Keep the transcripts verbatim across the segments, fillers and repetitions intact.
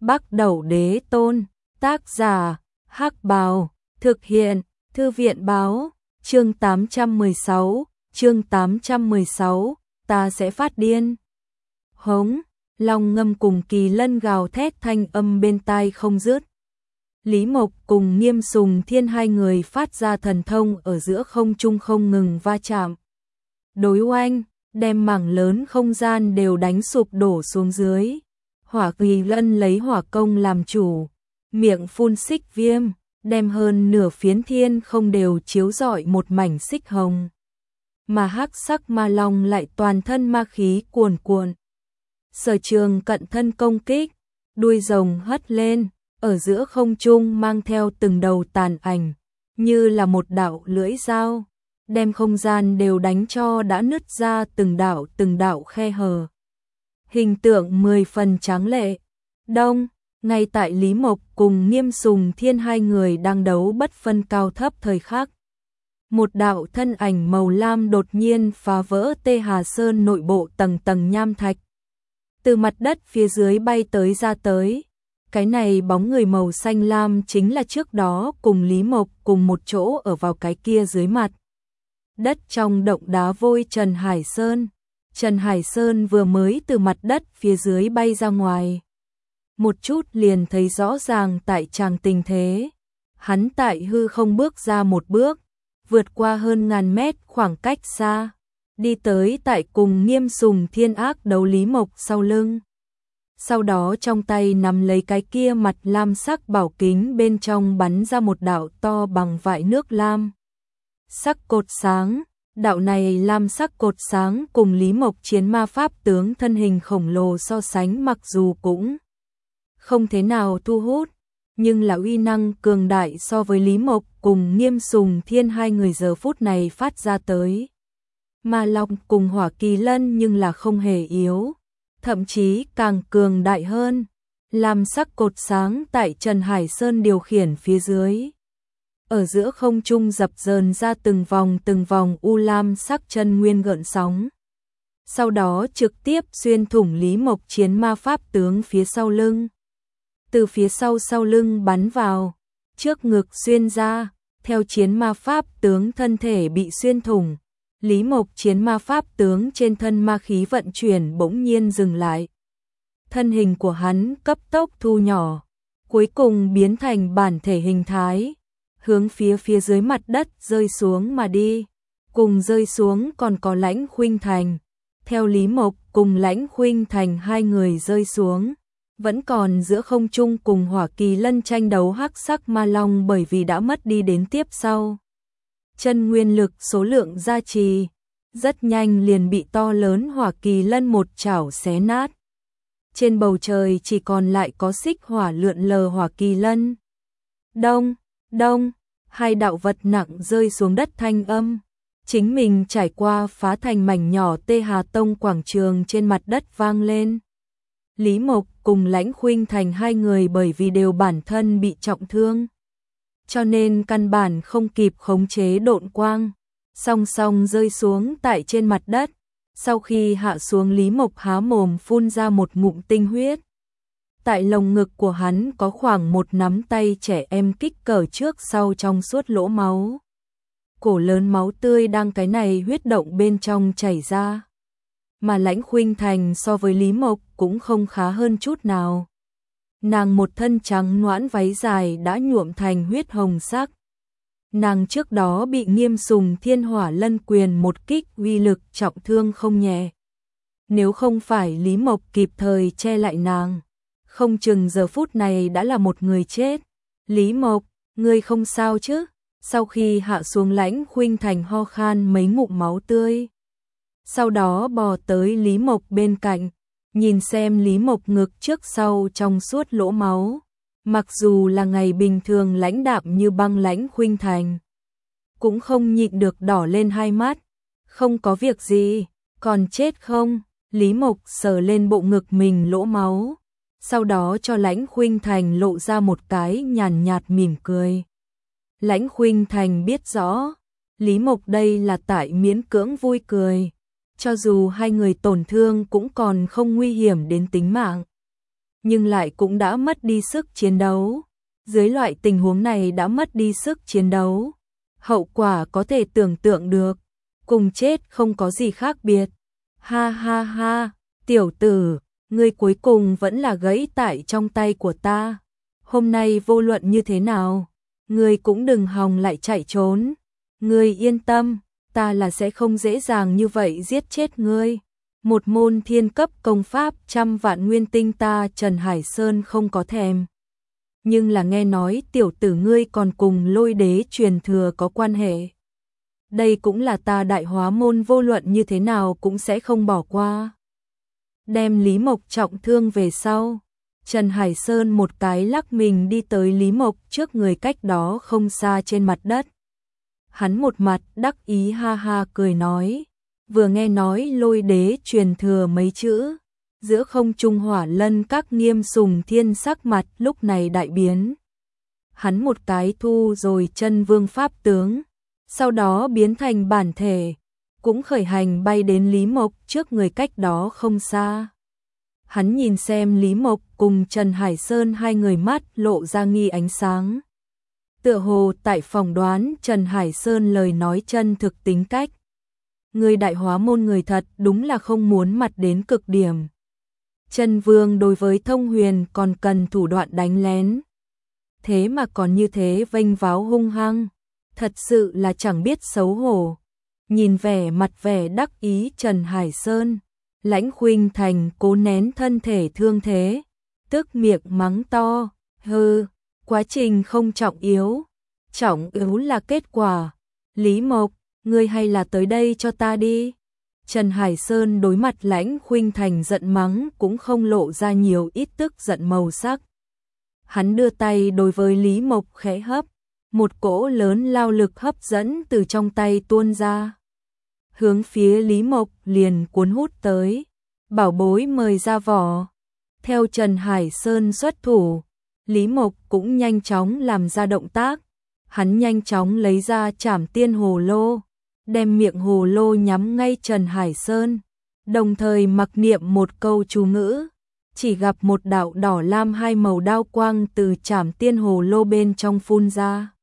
Bắc Đẩu Đế Tôn, tác giả, Hắc Bào, thực hiện, Thư viện báo, chương tám trăm mười sáu, chương tám trăm mười sáu, ta sẽ phát điên. Hống, long ngâm cùng kỳ lân gào thét thanh âm bên tai không dứt. Lý Mộc cùng Nghiêm Sùng Thiên hai người phát ra thần thông ở giữa không trung không ngừng va chạm. Đối oanh, đem mảng lớn không gian đều đánh sụp đổ xuống dưới. Hỏa kỳ lân lấy hỏa công làm chủ, miệng phun xích viêm, đem hơn nửa phiến thiên không đều chiếu rọi một mảnh xích hồng. Mà hắc sắc ma long lại toàn thân ma khí cuồn cuộn. Sở Trường cận thân công kích, đuôi rồng hất lên, ở giữa không trung mang theo từng đầu tàn ảnh, như là một đạo lưỡi dao, đem không gian đều đánh cho đã nứt ra từng đạo từng đạo khe hở. Hình tượng mười phần tráng lệ. Đông, ngay tại Lý Mộc cùng Nghiêm Sùng Thiên hai người đang đấu bất phân cao thấp thời khắc. Một đạo thân ảnh màu lam đột nhiên phá vỡ Tê Hà Sơn nội bộ tầng tầng nham thạch. Từ mặt đất phía dưới bay tới ra tới. Cái này bóng người màu xanh lam chính là trước đó cùng Lý Mộc cùng một chỗ ở vào cái kia dưới mặt đất trong động đá vôi Trần Hải Sơn. Trần Hải Sơn vừa mới từ mặt đất phía dưới bay ra ngoài. Một chút liền thấy rõ ràng tại tràng tình thế. Hắn tại hư không bước ra một bước, vượt qua hơn ngàn mét khoảng cách xa, đi tới tại cùng Nghiêm Sùng Thiên ác đấu Lý Mộc sau lưng. Sau đó trong tay nắm lấy cái kia mặt lam sắc bảo kính, bên trong bắn ra một đạo to bằng vại nước lam sắc cột sáng. Đạo này lam sắc cột sáng cùng Lý Mộc chiến ma pháp tướng thân hình khổng lồ so sánh mặc dù cũng không thế nào thu hút, nhưng là uy năng cường đại so với Lý Mộc cùng Nghiêm Sùng Thiên hai người giờ phút này phát ra tới. Ma Long cùng Hỏa Kỳ Lân nhưng là không hề yếu, thậm chí càng cường đại hơn. Lam sắc cột sáng tại Trần Hải Sơn điều khiển phía dưới, ở giữa không trung dập dờn ra từng vòng từng vòng u lam sắc chân nguyên gợn sóng. Sau đó trực tiếp xuyên thủng Lý Mộc chiến ma pháp tướng phía sau lưng. Từ phía sau sau lưng bắn vào, trước ngực xuyên ra, theo chiến ma pháp tướng thân thể bị xuyên thủng. Lý Mộc chiến ma pháp tướng trên thân ma khí vận chuyển bỗng nhiên dừng lại. Thân hình của hắn cấp tốc thu nhỏ, cuối cùng biến thành bản thể hình thái, hướng phía phía dưới mặt đất rơi xuống mà đi. Cùng rơi xuống còn có Lãnh Khuynh Thành. Theo Lý Mộc cùng Lãnh Khuynh Thành hai người rơi xuống, vẫn còn giữa không trung cùng Hỏa Kỳ Lân tranh đấu hắc sắc ma long, bởi vì đã mất đi đến tiếp sau chân nguyên lực số lượng gia trì, rất nhanh liền bị to lớn Hỏa Kỳ Lân một chảo xé nát. Trên bầu trời chỉ còn lại có xích hỏa lượn lờ Hỏa Kỳ Lân. Đông, đông, hai đạo vật nặng rơi xuống đất thanh âm, chính mình trải qua phá thành mảnh nhỏ Tê Hà Tông quảng trường trên mặt đất vang lên. Lý Mộc cùng Lãnh Khuynh Thành hai người bởi vì đều bản thân bị trọng thương, cho nên căn bản không kịp khống chế độn quang, song song rơi xuống tại trên mặt đất. Sau khi hạ xuống, Lý Mộc há mồm phun ra một ngụm tinh huyết. Tại lồng ngực của hắn có khoảng một nắm tay trẻ em kích cỡ trước sau trong suốt lỗ máu. Cổ lớn máu tươi đang cái này huyết động bên trong chảy ra. Mà Lãnh Khuynh Thành so với Lý Mộc cũng không khá hơn chút nào. Nàng một thân trắng noãn váy dài đã nhuộm thành huyết hồng sắc. Nàng trước đó bị Nghiêm Sùng Thiên Hỏa Lân Quyền một kích uy lực trọng thương không nhẹ. Nếu không phải Lý Mộc kịp thời che lại nàng, không chừng giờ phút này đã là một người chết. Lý Mộc, ngươi không sao chứ? Sau khi hạ xuống, Lãnh Khuynh Thành ho khan mấy ngụm máu tươi. Sau đó bò tới Lý Mộc bên cạnh, nhìn xem Lý Mộc ngực trước sau trong suốt lỗ máu. Mặc dù là ngày bình thường lãnh đạm như băng, Lãnh Khuynh Thành cũng không nhịn được đỏ lên hai mắt. Không có việc gì, còn chết không? Lý Mộc sờ lên bộ ngực mình lỗ máu, sau đó cho Lãnh Khuynh Thành lộ ra một cái nhàn nhạt mỉm cười. Lãnh Khuynh Thành biết rõ, Lý Mộc đây là tại miễn cưỡng vui cười, cho dù hai người tổn thương cũng còn không nguy hiểm đến tính mạng. nhưng lại cũng đã mất đi sức chiến đấu. Dưới loại tình huống này đã mất đi sức chiến đấu, hậu quả có thể tưởng tượng được, cùng chết không có gì khác biệt. Ha ha ha, tiểu tử, ngươi cuối cùng vẫn là gãy tại trong tay của ta. Hôm nay vô luận như thế nào, ngươi cũng đừng hòng lại chạy trốn. Ngươi yên tâm, ta là sẽ không dễ dàng như vậy giết chết ngươi. Một môn thiên cấp công pháp trăm vạn nguyên tinh ta Trần Hải Sơn không có thèm. Nhưng là nghe nói tiểu tử ngươi còn cùng Lôi Đế truyền thừa có quan hệ. Đây cũng là ta Đại Hóa môn vô luận như thế nào cũng sẽ không bỏ qua. Đem Lý Mộc trọng thương về sau, Trần Hải Sơn một cái lắc mình đi tới Lý Mộc trước người cách đó không xa trên mặt đất. Hắn một mặt đắc ý ha ha cười nói, vừa nghe nói Lôi Đế truyền thừa mấy chữ, giữa không trung Hỏa Lân Các Nghiêm Sùng Thiên sắc mặt lúc này đại biến. Hắn một cái thu rồi chân vương pháp tướng, sau đó biến thành bản thể, cũng khởi hành bay đến Lý Mộc trước người cách đó không xa. Hắn nhìn xem Lý Mộc cùng Trần Hải Sơn hai người mắt lộ ra nghi ánh sáng. Tựa hồ tại phỏng đoán Trần Hải Sơn lời nói chân thực tính cách. Người Đại Hóa môn người thật đúng là không muốn mặt đến cực điểm. Chân vương đối với Thông Huyền còn cần thủ đoạn đánh lén. Thế mà còn như thế vênh váo hung hăng, thật sự là chẳng biết xấu hổ. Nhìn vẻ mặt vẻ đắc ý Trần Hải Sơn, Lãnh Khuynh Thành cố nén thân thể thương thế, tức miệng mắng to, hừ, quá trình không trọng yếu, trọng yếu là kết quả. Lý Mộc, ngươi hay là tới đây cho ta đi. Trần Hải Sơn đối mặt Lãnh Khuynh Thành giận mắng cũng không lộ ra nhiều ít tức giận màu sắc. Hắn đưa tay đối với Lý Mộc khẽ hấp, một cỗ lớn lao lực hấp dẫn từ trong tay tuôn ra. Hướng phía Lý Mộc liền cuốn hút tới, bảo bối mời ra vỏ. Theo Trần Hải Sơn xuất thủ, Lý Mộc cũng nhanh chóng làm ra động tác. Hắn nhanh chóng lấy ra Trảm Tiên Hồ Lô, đem miệng hồ lô nhắm ngay Trần Hải Sơn, đồng thời mặc niệm một câu chú ngữ. Chỉ gặp một đạo đỏ lam hai màu đao quang từ Trảm Tiên Hồ Lô bên trong phun ra.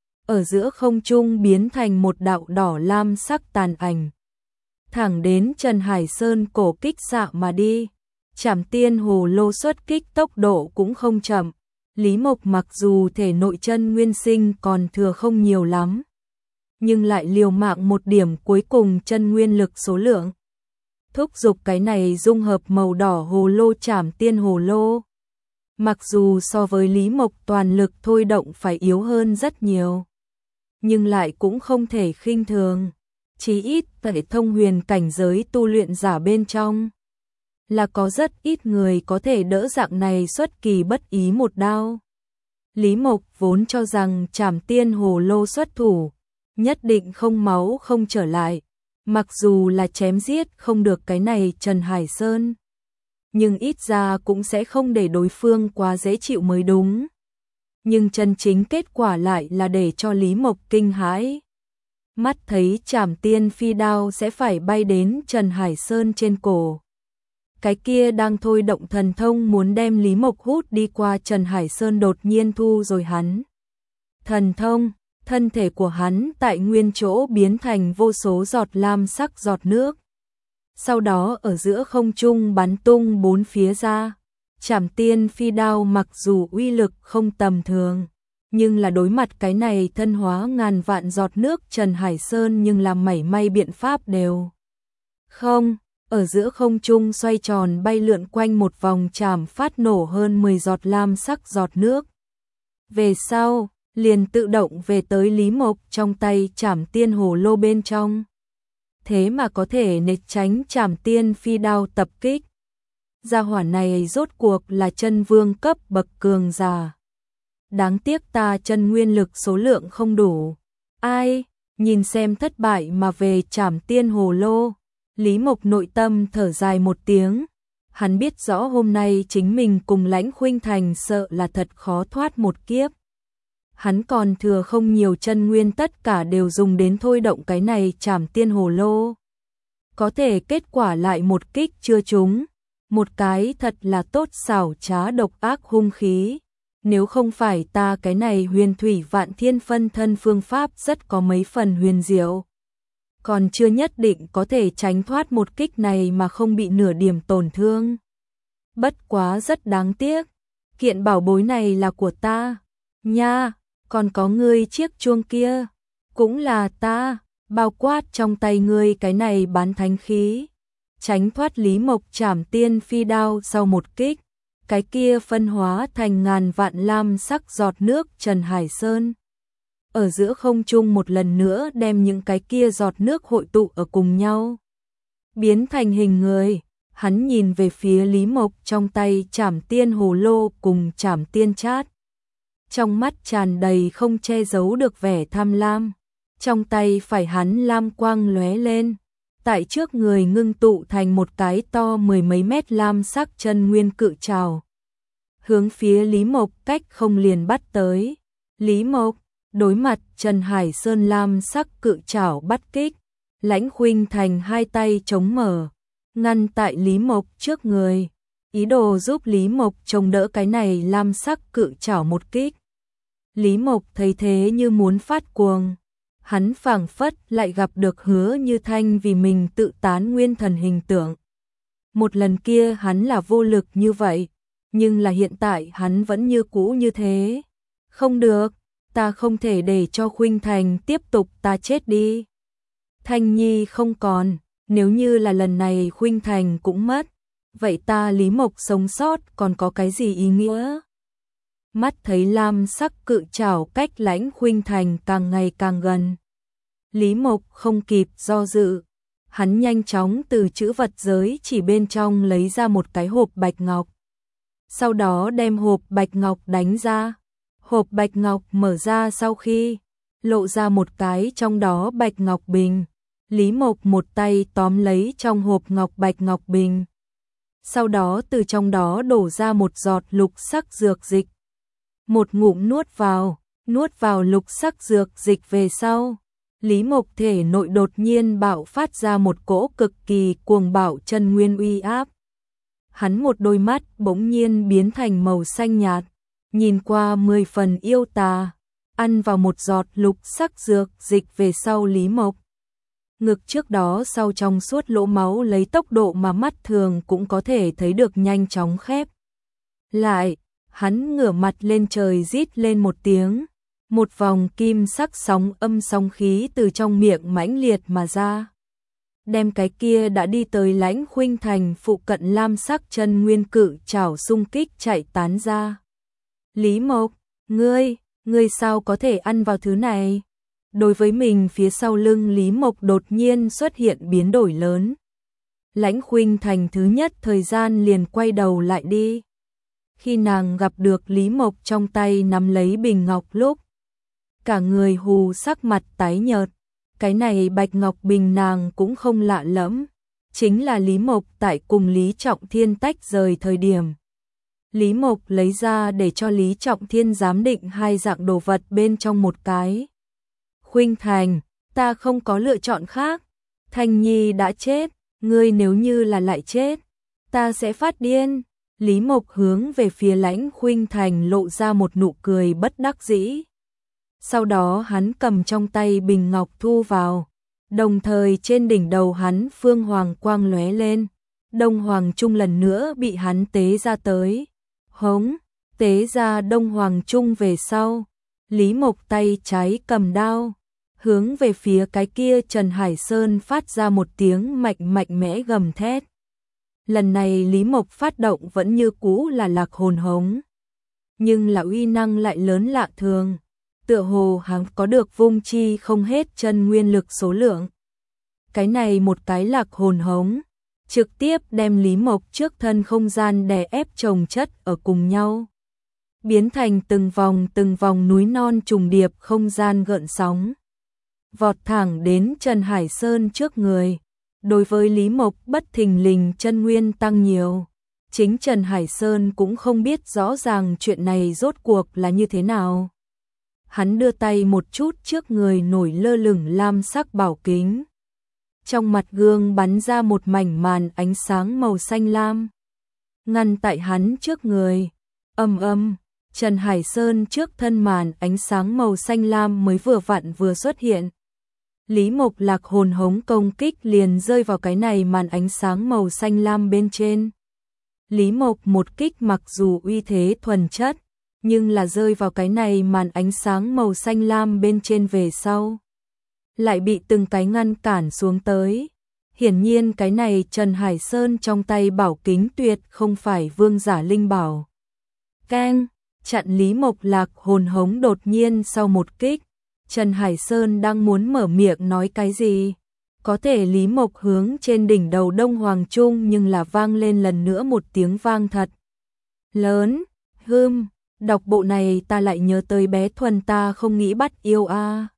Ở giữa không trung biến thành một đạo đỏ lam sắc tàn ảnh. Thẳng đến Trần Hải Sơn cổ kích xạ mà đi. Trảm Tiên Hồ Lô xuất kích tốc độ cũng không chậm. Lý Mộc mặc dù thể nội chân nguyên sinh còn thừa không nhiều lắm, nhưng lại liều mạng một điểm cuối cùng chân nguyên lực số lượng. Thúc giục cái này dung hợp màu đỏ hồ lô Trảm Tiên Hồ Lô. Mặc dù so với Lý Mộc toàn lực thôi động phải yếu hơn rất nhiều, nhưng lại cũng không thể khinh thường. Chí ít tại Thông Huyền cảnh giới tu luyện giả bên trong, là có rất ít người có thể đỡ dạng này xuất kỳ bất ý một đao. Lý Mộc vốn cho rằng Trảm Tiên Hồ Lô xuất thủ, nhất định không máu không trở lại, mặc dù là chém giết không được cái này Trần Hải Sơn, nhưng ít ra cũng sẽ không để đối phương quá dễ chịu mới đúng. Nhưng chân chính kết quả lại là để cho Lý Mộc kinh hãi. Mắt thấy Trảm Tiên phi đao sẽ phải bay đến Trần Hải Sơn trên cổ. Cái kia đang thôi động thần thông muốn đem Lý Mộc hút đi qua Trần Hải Sơn đột nhiên thu rồi hắn. Thần thông, thân thể của hắn tại nguyên chỗ biến thành vô số giọt lam sắc giọt nước. Sau đó ở giữa không trung bắn tung bốn phía ra. Trảm Tiên phi đao mặc dù uy lực không tầm thường, nhưng là đối mặt cái này thân hóa ngàn vạn giọt nước Trần Hải Sơn nhưng làm mảy may biện pháp đều không. Ở giữa không trung xoay tròn bay lượn quanh một vòng chảm phát nổ hơn mười giọt lam sắc giọt nước. Về sau, liền tự động về tới Lý Mộc trong tay Trảm Tiên Hồ Lô bên trong. Thế mà có thể nệt tránh Trảm Tiên phi đao tập kích. Gia hỏa này rốt cuộc là chân vương cấp bậc cường giả. Đáng tiếc ta chân nguyên lực số lượng không đủ. Ai, nhìn xem thất bại mà về Trảm Tiên Hồ Lô. Lý Mộc nội tâm thở dài một tiếng. Hắn biết rõ hôm nay chính mình cùng Lãnh Khuynh Thành sợ là thật khó thoát một kiếp. Hắn còn thừa không nhiều chân nguyên, tất cả đều dùng đến thôi động cái này Trảm Tiên Hồ Lô. Có thể kết quả lại một kích chưa trúng. một cái thật là tốt xảo trá độc ác hung khí. Nếu không phải ta cái này huyền thủy vạn thiên phân thân phương pháp rất có mấy phần huyền diệu, còn chưa nhất định có thể tránh thoát một kích này mà không bị nửa điểm tổn thương. Bất quá rất đáng tiếc, kiện bảo bối này là của ta, nha, còn có ngươi chiếc chuông kia, cũng là ta, bao quát trong tay ngươi cái này bán thánh khí. Tránh thoát Lý Mộc trảm tiên phi đao sau một kích, cái kia phân hóa thành ngàn vạn lam sắc giọt nước Trần Hải Sơn. Ở giữa không trung một lần nữa đem những cái kia giọt nước hội tụ ở cùng nhau, biến thành hình người. Hắn nhìn về phía Lý Mộc trong tay trảm tiên hồ lô cùng trảm tiên chát. Trong mắt tràn đầy không che giấu được vẻ tham lam. Trong tay phải hắn lam quang lóe lên, tại trước người ngưng tụ thành một cái to mười mấy mét lam sắc chân nguyên cự trảo, hướng phía Lý Mộc cách không liền bắt tới. Lý Mộc đối mặt Trần Hải Sơn lam sắc cự trảo bắt kích, Lãnh Khuynh Thành hai tay chống mở, ngăn tại Lý Mộc trước người, ý đồ giúp Lý Mộc chống đỡ cái này lam sắc cự trảo một kích. Lý Mộc thấy thế như muốn phát cuồng, hắn phảng phất lại gặp được Hứa Như Thanh vì mình tự tán nguyên thần hình tượng. Một lần kia hắn là vô lực như vậy, nhưng là hiện tại hắn vẫn như cũ như thế. Không được, ta không thể để cho Khuynh Thành tiếp tục, ta chết đi. Thanh Nhi không còn, nếu như là lần này Khuynh Thành cũng mất, vậy ta Lý Mộc sống sót còn có cái gì ý nghĩa? Mắt thấy lam sắc cự trảo cách Lãnh Khuynh Thành càng ngày càng gần, Lý Mộc không kịp do dự, hắn nhanh chóng từ trữ vật giới chỉ bên trong lấy ra một cái hộp bạch ngọc. Sau đó đem hộp bạch ngọc đánh ra. Hộp bạch ngọc mở ra sau khi lộ ra một cái trong đó bạch ngọc bình. Lý Mộc một tay tóm lấy trong hộp ngọc bạch ngọc bình. Sau đó từ trong đó đổ ra một giọt lục sắc dược dịch. Một ngụm nuốt vào, nuốt vào lục sắc dược dịch về sau, Lý Mộc thể nội đột nhiên bạo phát ra một cỗ cực kỳ cuồng bạo chân nguyên uy áp. Hắn một đôi mắt bỗng nhiên biến thành màu xanh nhạt, nhìn qua mười phần yêu tà, ăn vào một giọt lục sắc dược dịch về sau Lý Mộc. Ngực trước đó sau trong suốt lỗ máu lấy tốc độ mà mắt thường cũng có thể thấy được nhanh chóng khép lại, hắn ngửa mặt lên trời rít lên một tiếng, một vòng kim sắc sóng âm sóng khí từ trong miệng mãnh liệt mà ra, đem cái kia đã đi tới Lãnh Khuynh Thành phụ cận lam sắc chân nguyên cự trảo xung kích chạy tán ra. Lý Mộc, ngươi, ngươi sao có thể ăn vào thứ này? Đối với mình phía sau lưng Lý Mộc đột nhiên xuất hiện biến đổi lớn. Lãnh Khuynh Thành thứ nhất thời gian liền quay đầu lại đi. Khi nàng gặp được Lý Mộc trong tay nắm lấy bình ngọc lúc, cả người hù sắc mặt tái nhợt. Cái này bạch ngọc bình nàng cũng không lạ lẫm, chính là Lý Mộc tại cùng Lý Trọng Thiên tách rời thời điểm. Lý Mộc lấy ra để cho Lý Trọng Thiên giám định hai dạng đồ vật bên trong một cái. Khuynh Thành, ta không có lựa chọn khác. Thanh Nhi đã chết, ngươi nếu như là lại chết, ta sẽ phát điên. Lý Mộc hướng về phía Lãnh Khuynh Thành lộ ra một nụ cười bất đắc dĩ. Sau đó hắn cầm trong tay bình ngọc thu vào, đồng thời trên đỉnh đầu hắn phương hoàng quang lóe lên, Đông Hoàng Trung lần nữa bị hắn tế ra tới. Hống, tế ra Đông Hoàng Trung về sau, Lý Mộc tay trái cầm đao, hướng về phía cái kia Trần Hải Sơn phát ra một tiếng mạnh mạnh mẽ gầm thét. Lần này Lý Mộc phát động vẫn như cũ là lạc hồn hống, nhưng là uy năng lại lớn lạ thường. Tựa hồ hắn có được vung chi không hết chân nguyên lực số lượng. Cái này một cái lạc hồn hống, trực tiếp đem Lý Mộc trước thân không gian đè ép chồng chất ở cùng nhau, biến thành từng vòng từng vòng núi non trùng điệp không gian gợn sóng, vọt thẳng đến Trần Hải Sơn trước người. Đối với Lý Mộc bất thình lình chân nguyên tăng nhiều, chính Trần Hải Sơn cũng không biết rõ ràng chuyện này rốt cuộc là như thế nào. Hắn đưa tay một chút trước người nổi lơ lửng lam sắc bảo kính. Trong mặt gương bắn ra một mảnh màn ánh sáng màu xanh lam. ngăn tại hắn trước người. Ầm ầm, Trần Hải Sơn trước thân màn ánh sáng màu xanh lam mới vừa vặn vừa xuất hiện. Lý Mộc Lạc hồn hống công kích liền rơi vào cái này màn ánh sáng màu xanh lam bên trên. Lý Mộc một kích mặc dù uy thế thuần chất, nhưng là rơi vào cái này màn ánh sáng màu xanh lam bên trên về sau. Lại bị từng cái ngăn cản xuống tới. Hiển nhiên cái này Trần Hải Sơn trong tay bảo kính tuyệt không phải vương giả linh bảo. Keng, chặn Lý Mộc Lạc hồn hống đột nhiên sau một kích. Trần Hải Sơn đang muốn mở miệng nói cái gì. Có thể Lý Mộc hướng trên đỉnh đầu Đông Hoàng Trung nhưng là vang lên lần nữa một tiếng vang thật lớn. Hưm, đọc bộ này ta lại nhớ tới bé Thuần ta không nghĩ bắt yêu a.